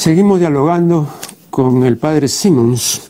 seguimos dialogando con el padre Simmons.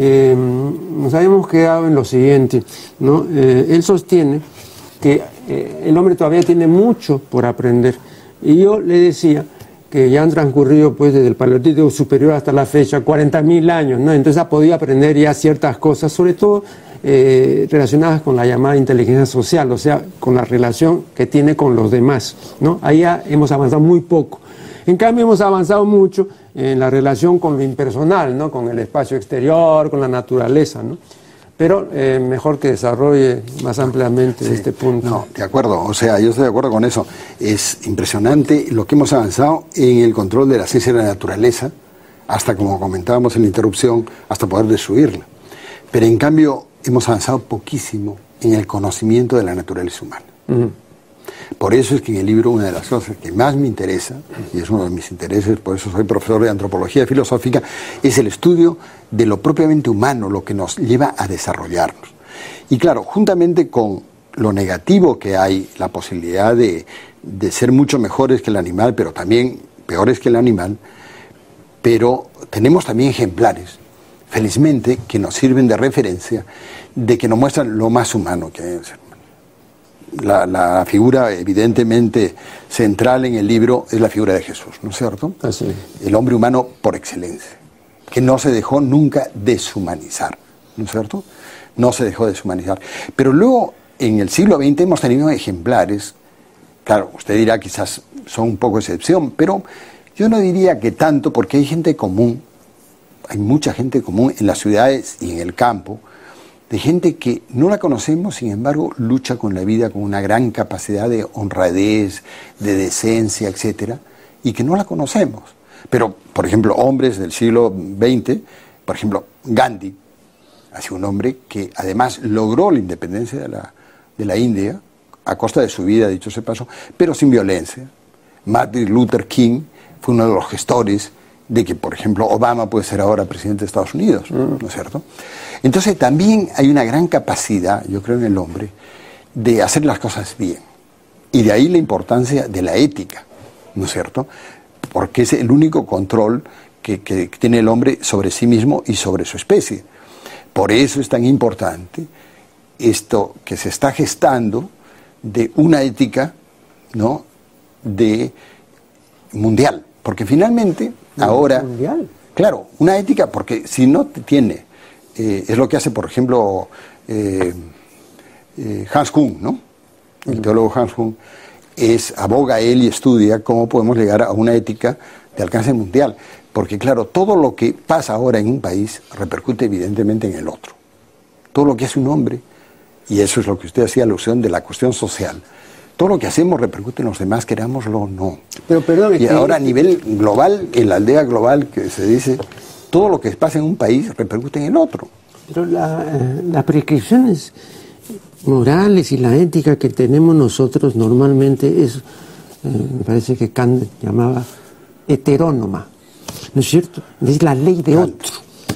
Nos habíamos quedado en lo siguiente, ¿no? Él sostiene que el hombre todavía tiene mucho por aprender. Y yo le decía que ya han transcurrido, pues, desde el Paleolítico superior hasta la fecha, 40.000 años, ¿no? Entonces ha podido aprender ya ciertas cosas, sobre todo relacionadas con la llamada inteligencia social, o sea, con la relación que tiene con los demás, ¿no? Ahí ya hemos avanzado muy poco. En cambio, hemos avanzado mucho en la relación con lo impersonal, ¿no? Con el espacio exterior, con la naturaleza, ¿no? Pero mejor que desarrolle más ampliamente este punto. No, de acuerdo, o sea, yo estoy de acuerdo con eso. Es impresionante lo que hemos avanzado en el control de la ciencia de la naturaleza, hasta, como comentábamos en la interrupción, hasta poder destruirla. Pero en cambio, hemos avanzado poquísimo en el conocimiento de la naturaleza humana. Por eso es que en el libro una de las cosas que más me interesa, y es uno de mis intereses, por eso soy profesor de antropología filosófica, es el estudio de lo propiamente humano, lo que nos lleva a desarrollarnos. Y claro, juntamente con lo negativo que hay, la posibilidad de ser mucho mejores que el animal, pero también peores que el animal, pero tenemos también ejemplares, felizmente, que nos sirven de referencia, de que nos muestran lo más humano que hay en el ser humano. La figura evidentemente central en el libro es la figura de Jesús, ¿no es cierto? Así es. El hombre humano por excelencia, que no se dejó nunca deshumanizar, ¿no es cierto? No se dejó deshumanizar. Pero luego, en el siglo XX hemos tenido ejemplares, claro, usted dirá quizás son un poco excepción, pero yo no diría que tanto, porque hay gente común, hay mucha gente común en las ciudades y en el campo, de gente que no la conocemos, sin embargo, lucha con la vida con una gran capacidad de honradez, de decencia, etcétera, y que no la conocemos. Pero, por ejemplo, hombres del siglo XX, por ejemplo, Gandhi, ha sido un hombre que además logró la independencia de la India, a costa de su vida, dicho sea paso, pero sin violencia. Martin Luther King fue uno de los gestores de que, por ejemplo, Obama puede ser ahora presidente de Estados Unidos, ¿no es cierto? Entonces también hay una gran capacidad, yo creo, en el hombre, de hacer las cosas bien. Y de ahí la importancia de la ética, ¿no es cierto? Porque es el único control que tiene el hombre sobre sí mismo y sobre su especie. Por eso es tan importante esto que se está gestando de una ética, ¿no?, de mundial. Porque finalmente, ahora, mundial. Claro, una ética, porque si no tiene, es lo que hace, por ejemplo, Hans Kuhn, ¿no? El teólogo Hans Kuhn, aboga él y estudia cómo podemos llegar a una ética de alcance mundial. Porque claro, todo lo que pasa ahora en un país repercute evidentemente en el otro. Todo lo que hace un hombre, y eso es lo que usted hacía alusión de la cuestión social, todo lo que hacemos repercute en los demás, querámoslo o no. Pero perdón, y ahora a nivel global, en la aldea global que se dice, todo lo que pasa en un país repercute en el otro. Pero las prescripciones morales y la ética que tenemos nosotros normalmente es, me parece que Kant llamaba heterónoma, ¿no es cierto? Es la ley de otro.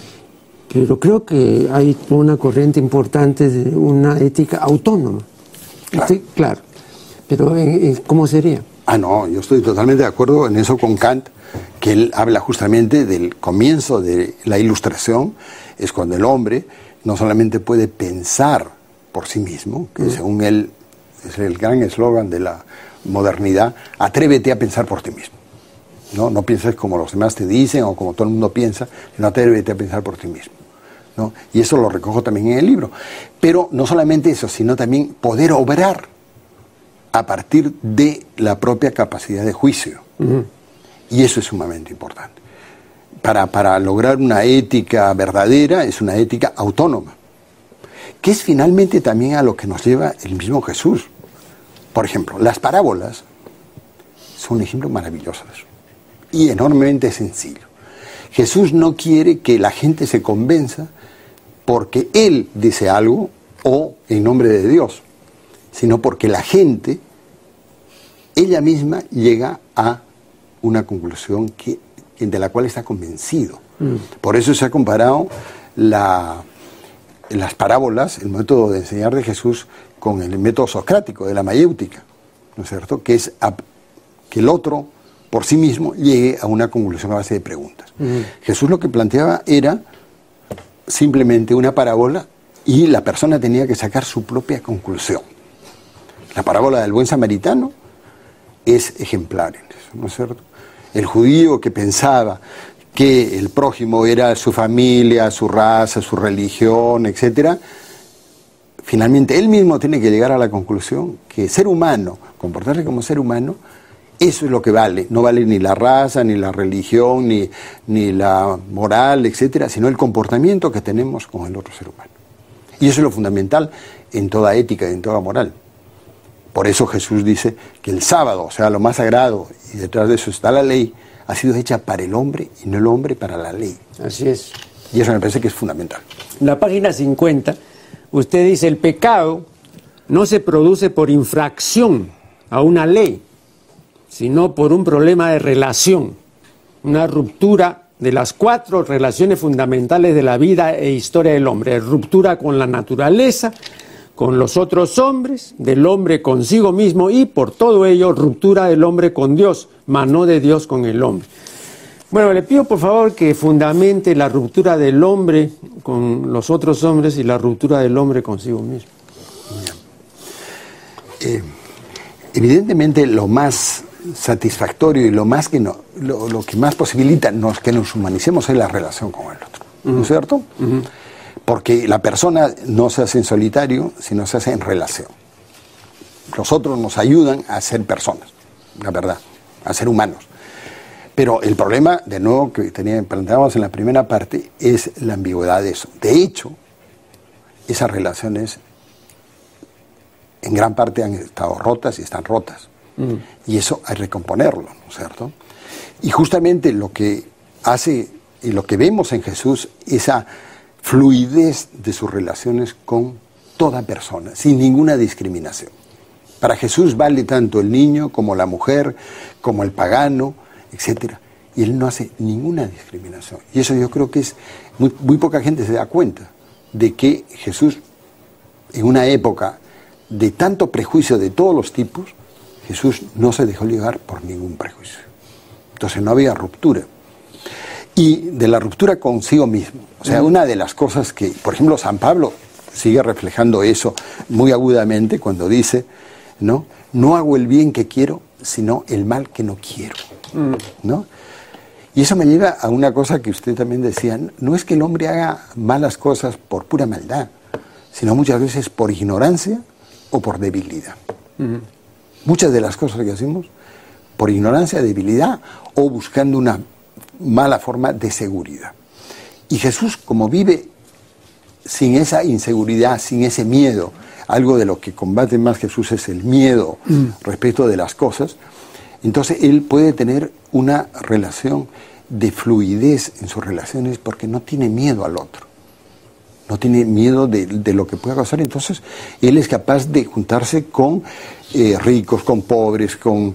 Pero creo que hay una corriente importante de una ética autónoma. Claro. Claro. Pero ¿cómo sería? No, yo estoy totalmente de acuerdo en eso con Kant, que él habla justamente del comienzo de la Ilustración, es cuando el hombre no solamente puede pensar por sí mismo, que según él es el gran eslogan de la modernidad, atrévete a pensar por ti mismo. No pienses como los demás te dicen o como todo el mundo piensa, sino atrévete a pensar por ti mismo, ¿no? Y eso lo recojo también en el libro. Pero no solamente eso, sino también poder obrar a partir de la propia capacidad de juicio. Y eso es sumamente importante. Para lograr una ética verdadera, es una ética autónoma, que es finalmente también a lo que nos lleva el mismo Jesús. Por ejemplo, las parábolas son un ejemplo maravilloso de eso, y enormemente sencillo. Jesús no quiere que la gente se convenza porque Él dice algo o en nombre de Dios, sino porque la gente, ella misma, llega a una conclusión de la cual está convencido. Por eso se ha comparado las parábolas, el método de enseñar de Jesús, con el método socrático de la mayéutica, ¿no es cierto? Que es que el otro por sí mismo llegue a una conclusión a base de preguntas. Jesús lo que planteaba era simplemente una parábola y la persona tenía que sacar su propia conclusión. La parábola del buen samaritano es ejemplar en eso, ¿no es cierto? El judío que pensaba que el prójimo era su familia, su raza, su religión, etcétera, finalmente él mismo tiene que llegar a la conclusión que ser humano, comportarse como ser humano, eso es lo que vale. No vale ni la raza, ni la religión, ni la moral, etcétera, sino el comportamiento que tenemos con el otro ser humano. Y eso es lo fundamental en toda ética y en toda moral. Por eso Jesús dice que el sábado, o sea, lo más sagrado, y detrás de eso está la ley, ha sido hecha para el hombre y no el hombre para la ley. Así es. Y eso me parece que es fundamental. En la página 50, usted dice, el pecado no se produce por infracción a una ley, sino por un problema de relación, una ruptura de las 4 relaciones fundamentales de la vida e historia del hombre. Ruptura con la naturaleza, con los otros hombres, del hombre consigo mismo y, por todo ello, ruptura del hombre con Dios, mas no de Dios con el hombre. Bueno, le pido por favor que fundamente la ruptura del hombre con los otros hombres y la ruptura del hombre consigo mismo. Evidentemente lo más satisfactorio y lo que más posibilita que nos humanicemos es la relación con el otro, ¿no es cierto? Porque la persona no se hace en solitario, sino se hace en relación. Los otros nos ayudan a ser personas, la verdad, a ser humanos. Pero el problema, de nuevo, que planteábamos en la primera parte, es la ambigüedad de eso. De hecho, esas relaciones en gran parte han estado rotas y están rotas. Y eso hay que recomponerlo, ¿no es cierto? Y justamente lo que hace y lo que vemos en Jesús, esa fluidez de sus relaciones con toda persona, sin ninguna discriminación. Para Jesús vale tanto el niño como la mujer, como el pagano, etcétera. Y él no hace ninguna discriminación. Y eso yo creo que es muy poca gente se da cuenta de que Jesús, en una época de tanto prejuicio de todos los tipos, Jesús no se dejó llevar por ningún prejuicio. Entonces no había ruptura. Y de la ruptura consigo mismo. O sea, una de las cosas que, por ejemplo, San Pablo sigue reflejando eso muy agudamente cuando dice, ¿no? No hago el bien que quiero, sino el mal que no quiero, ¿no? Y eso me lleva a una cosa que usted también decía, no es que el hombre haga malas cosas por pura maldad, sino muchas veces por ignorancia o por debilidad. Muchas de las cosas que hacemos por ignorancia, debilidad o buscando una mala forma de seguridad. Y Jesús, como vive sin esa inseguridad, sin ese miedo, algo de lo que combate más Jesús es el miedo respecto de las cosas, entonces él puede tener una relación de fluidez en sus relaciones porque no tiene miedo al otro, no tiene miedo de lo que pueda pasar. Entonces él es capaz de juntarse con ricos, con pobres, con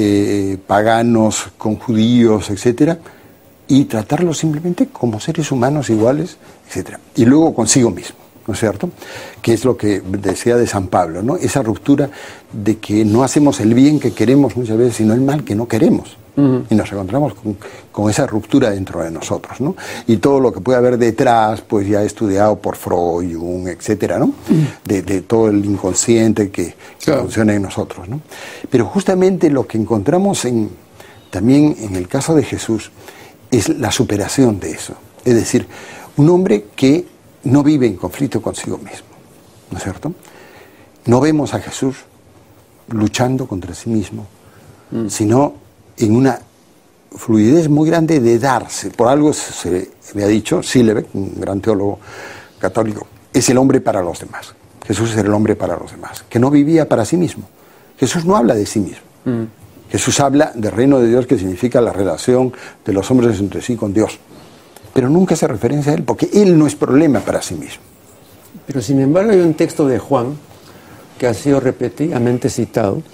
paganos, con judíos, etcétera, y tratarlos simplemente como seres humanos iguales, etcétera. Y luego consigo mismo, ¿no es cierto? Que es lo que decía de San Pablo, ¿no? Esa ruptura de que no hacemos el bien que queremos muchas veces, sino el mal que no queremos. Y nos encontramos con esa ruptura dentro de nosotros, ¿no? Y todo lo que puede haber detrás, pues ya estudiado por Freud, Jung, etcétera, ¿no? De todo el inconsciente que funciona en nosotros, ¿no? Pero justamente lo que encontramos también en el caso de Jesús es la superación de eso. Es decir, un hombre que no vive en conflicto consigo mismo, ¿no es cierto? No vemos a Jesús luchando contra sí mismo, sino en una fluidez muy grande de darse. Por algo se le ha dicho, Silebeck, un gran teólogo católico, es el hombre para los demás. Jesús es el hombre para los demás, que no vivía para sí mismo. Jesús no habla de sí mismo. Jesús habla del reino de Dios, que significa la relación de los hombres entre sí con Dios. Pero nunca hace referencia a él, porque él no es problema para sí mismo. Pero sin embargo hay un texto de Juan que ha sido repetidamente citado,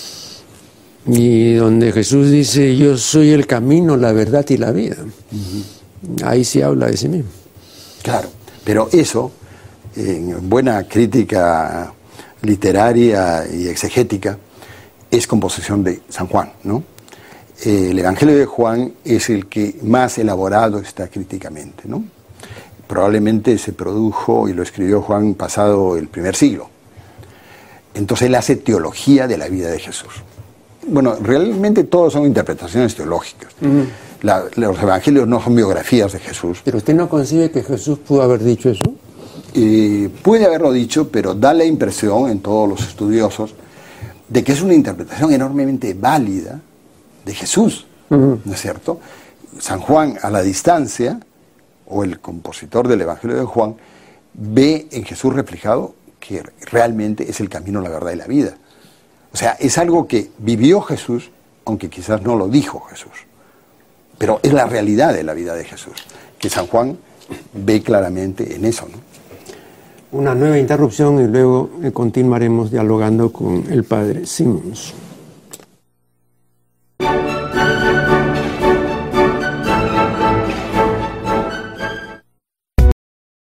y donde Jesús dice, yo soy el camino, la verdad y la vida. Ahí sí habla de sí mismo. Claro, pero eso, en buena crítica literaria y exegética, es composición de San Juan, ¿no? el Evangelio de Juan es el que más elaborado está críticamente, ¿no? Probablemente se produjo y lo escribió Juan pasado el primer siglo. Entonces él hace teología de la vida de Jesús. Bueno, realmente todos son interpretaciones teológicas. Los evangelios no son biografías de Jesús. ¿Pero usted no concibe que Jesús pudo haber dicho eso? Puede haberlo dicho, pero da la impresión en todos los estudiosos de que es una interpretación enormemente válida de Jesús, ¿no es cierto? San Juan, a la distancia, o el compositor del Evangelio de Juan, ve en Jesús reflejado que realmente es el camino, la verdad y la vida. O sea, es algo que vivió Jesús, aunque quizás no lo dijo Jesús. Pero es la realidad de la vida de Jesús, que San Juan ve claramente en eso, ¿no? Una nueva interrupción y luego continuaremos dialogando con el padre Simons.